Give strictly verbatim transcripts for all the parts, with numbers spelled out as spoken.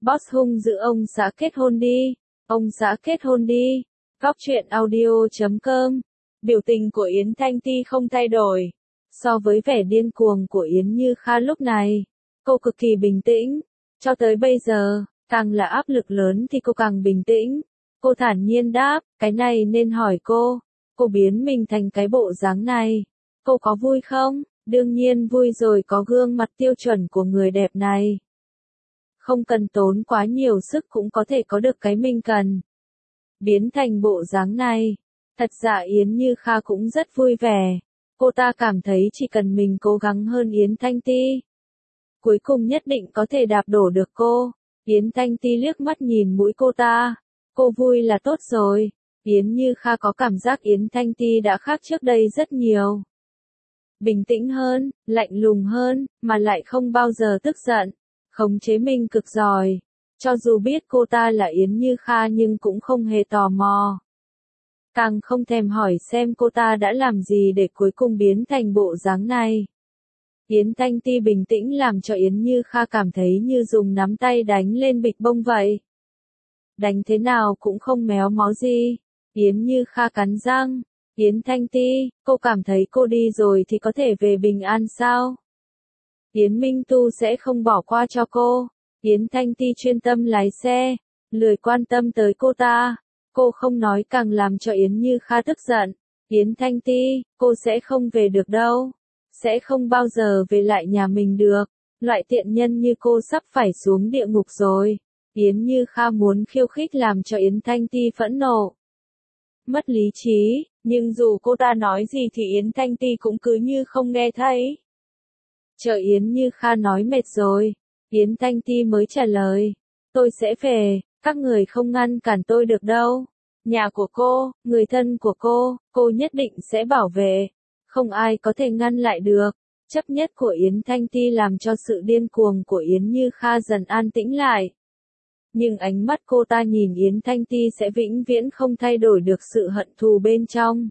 Boss hung dữ ông xã kết hôn đi. Ông xã kết hôn đi. Góc truyện audio chấm com. Biểu tình của Yến Thanh Ti không thay đổi. So với vẻ điên cuồng của Yến Như Kha lúc này, cô cực kỳ bình tĩnh. Cho tới bây giờ, càng là áp lực lớn thì cô càng bình tĩnh. Cô thản nhiên đáp, cái này nên hỏi cô. Cô biến mình thành cái bộ dáng này. Cô có vui không? Đương nhiên vui rồi, có gương mặt tiêu chuẩn của người đẹp này. Không cần tốn quá nhiều sức cũng có thể có được cái mình cần. Biến thành bộ dáng này. Thật ra Yến Như Kha cũng rất vui vẻ. Cô ta cảm thấy chỉ cần mình cố gắng hơn Yến Thanh Ti, cuối cùng nhất định có thể đạp đổ được cô. Yến Thanh Ti liếc mắt nhìn mũi cô ta. Cô vui là tốt rồi. Yến Như Kha có cảm giác Yến Thanh Ti đã khác trước đây rất nhiều. Bình tĩnh hơn, lạnh lùng hơn, mà lại không bao giờ tức giận. Khống chế mình cực giỏi. Cho dù biết cô ta là Yến Như Kha nhưng cũng không hề tò mò. Càng không thèm hỏi xem cô ta đã làm gì để cuối cùng biến thành bộ dáng này. Yến Thanh Ti bình tĩnh làm cho Yến Như Kha cảm thấy như dùng nắm tay đánh lên bịch bông vậy. Đánh thế nào cũng không méo mó gì. Yến Như Kha cắn răng. Yến Thanh Ti, cô cảm thấy cô đi rồi thì có thể về bình an sao? Yến Minh Tu sẽ không bỏ qua cho cô. Yến Thanh Ti chuyên tâm lái xe, lười quan tâm tới cô ta. Cô không nói càng làm cho Yến Như Kha tức giận. Yến Thanh Ti, cô sẽ không về được đâu. Sẽ không bao giờ về lại nhà mình được. Loại tiện nhân như cô sắp phải xuống địa ngục rồi. Yến Như Kha muốn khiêu khích làm cho Yến Thanh Ti phẫn nộ. Mất lý trí, nhưng dù cô ta nói gì thì Yến Thanh Ti cũng cứ như không nghe thấy. Chờ Yến Như Kha nói mệt rồi, Yến Thanh Ti mới trả lời. Tôi sẽ về, các người không ngăn cản tôi được đâu. Nhà của cô, người thân của cô, cô nhất định sẽ bảo vệ. Không ai có thể ngăn lại được. Chấp nhất của Yến Thanh Ti làm cho sự điên cuồng của Yến Như Kha dần an tĩnh lại. Nhưng ánh mắt cô ta nhìn Yến Thanh Ti sẽ vĩnh viễn không thay đổi được sự hận thù bên trong.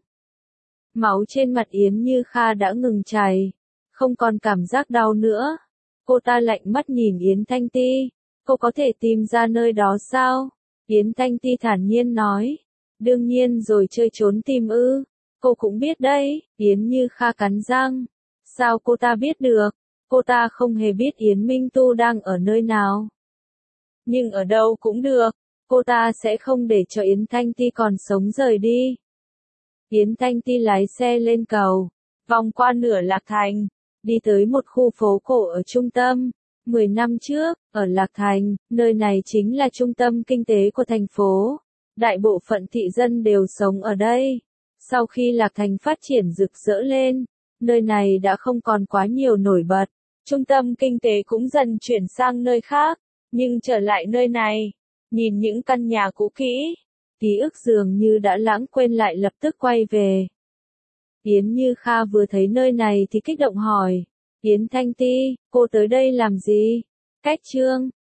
Máu trên mặt Yến Như Kha đã ngừng chảy, không còn cảm giác đau nữa. Cô ta lạnh mắt nhìn Yến Thanh Ti. Cô có thể tìm ra nơi đó sao? Yến Thanh Ti thản nhiên nói. Đương nhiên rồi, chơi trốn tìm ư. Cô cũng biết đấy. Yến Như Kha cắn răng. Sao cô ta biết được? Cô ta không hề biết Yến Minh Tu đang ở nơi nào. Nhưng ở đâu cũng được, cô ta sẽ không để cho Yến Thanh Ti còn sống rời đi. Yến Thanh Ti lái xe lên cầu, vòng qua nửa Lạc Thành, đi tới một khu phố cổ ở trung tâm. Mười năm trước, ở Lạc Thành, nơi này chính là trung tâm kinh tế của thành phố. Đại bộ phận thị dân đều sống ở đây. Sau khi Lạc Thành phát triển rực rỡ lên, nơi này đã không còn quá nhiều nổi bật. Trung tâm kinh tế cũng dần chuyển sang nơi khác. Nhưng trở lại nơi này, nhìn những căn nhà cũ kỹ, ký ức dường như đã lãng quên lại lập tức quay về. Yến Như Kha vừa thấy nơi này thì kích động hỏi. Yến Thanh Ti, cô tới đây làm gì? Cách chương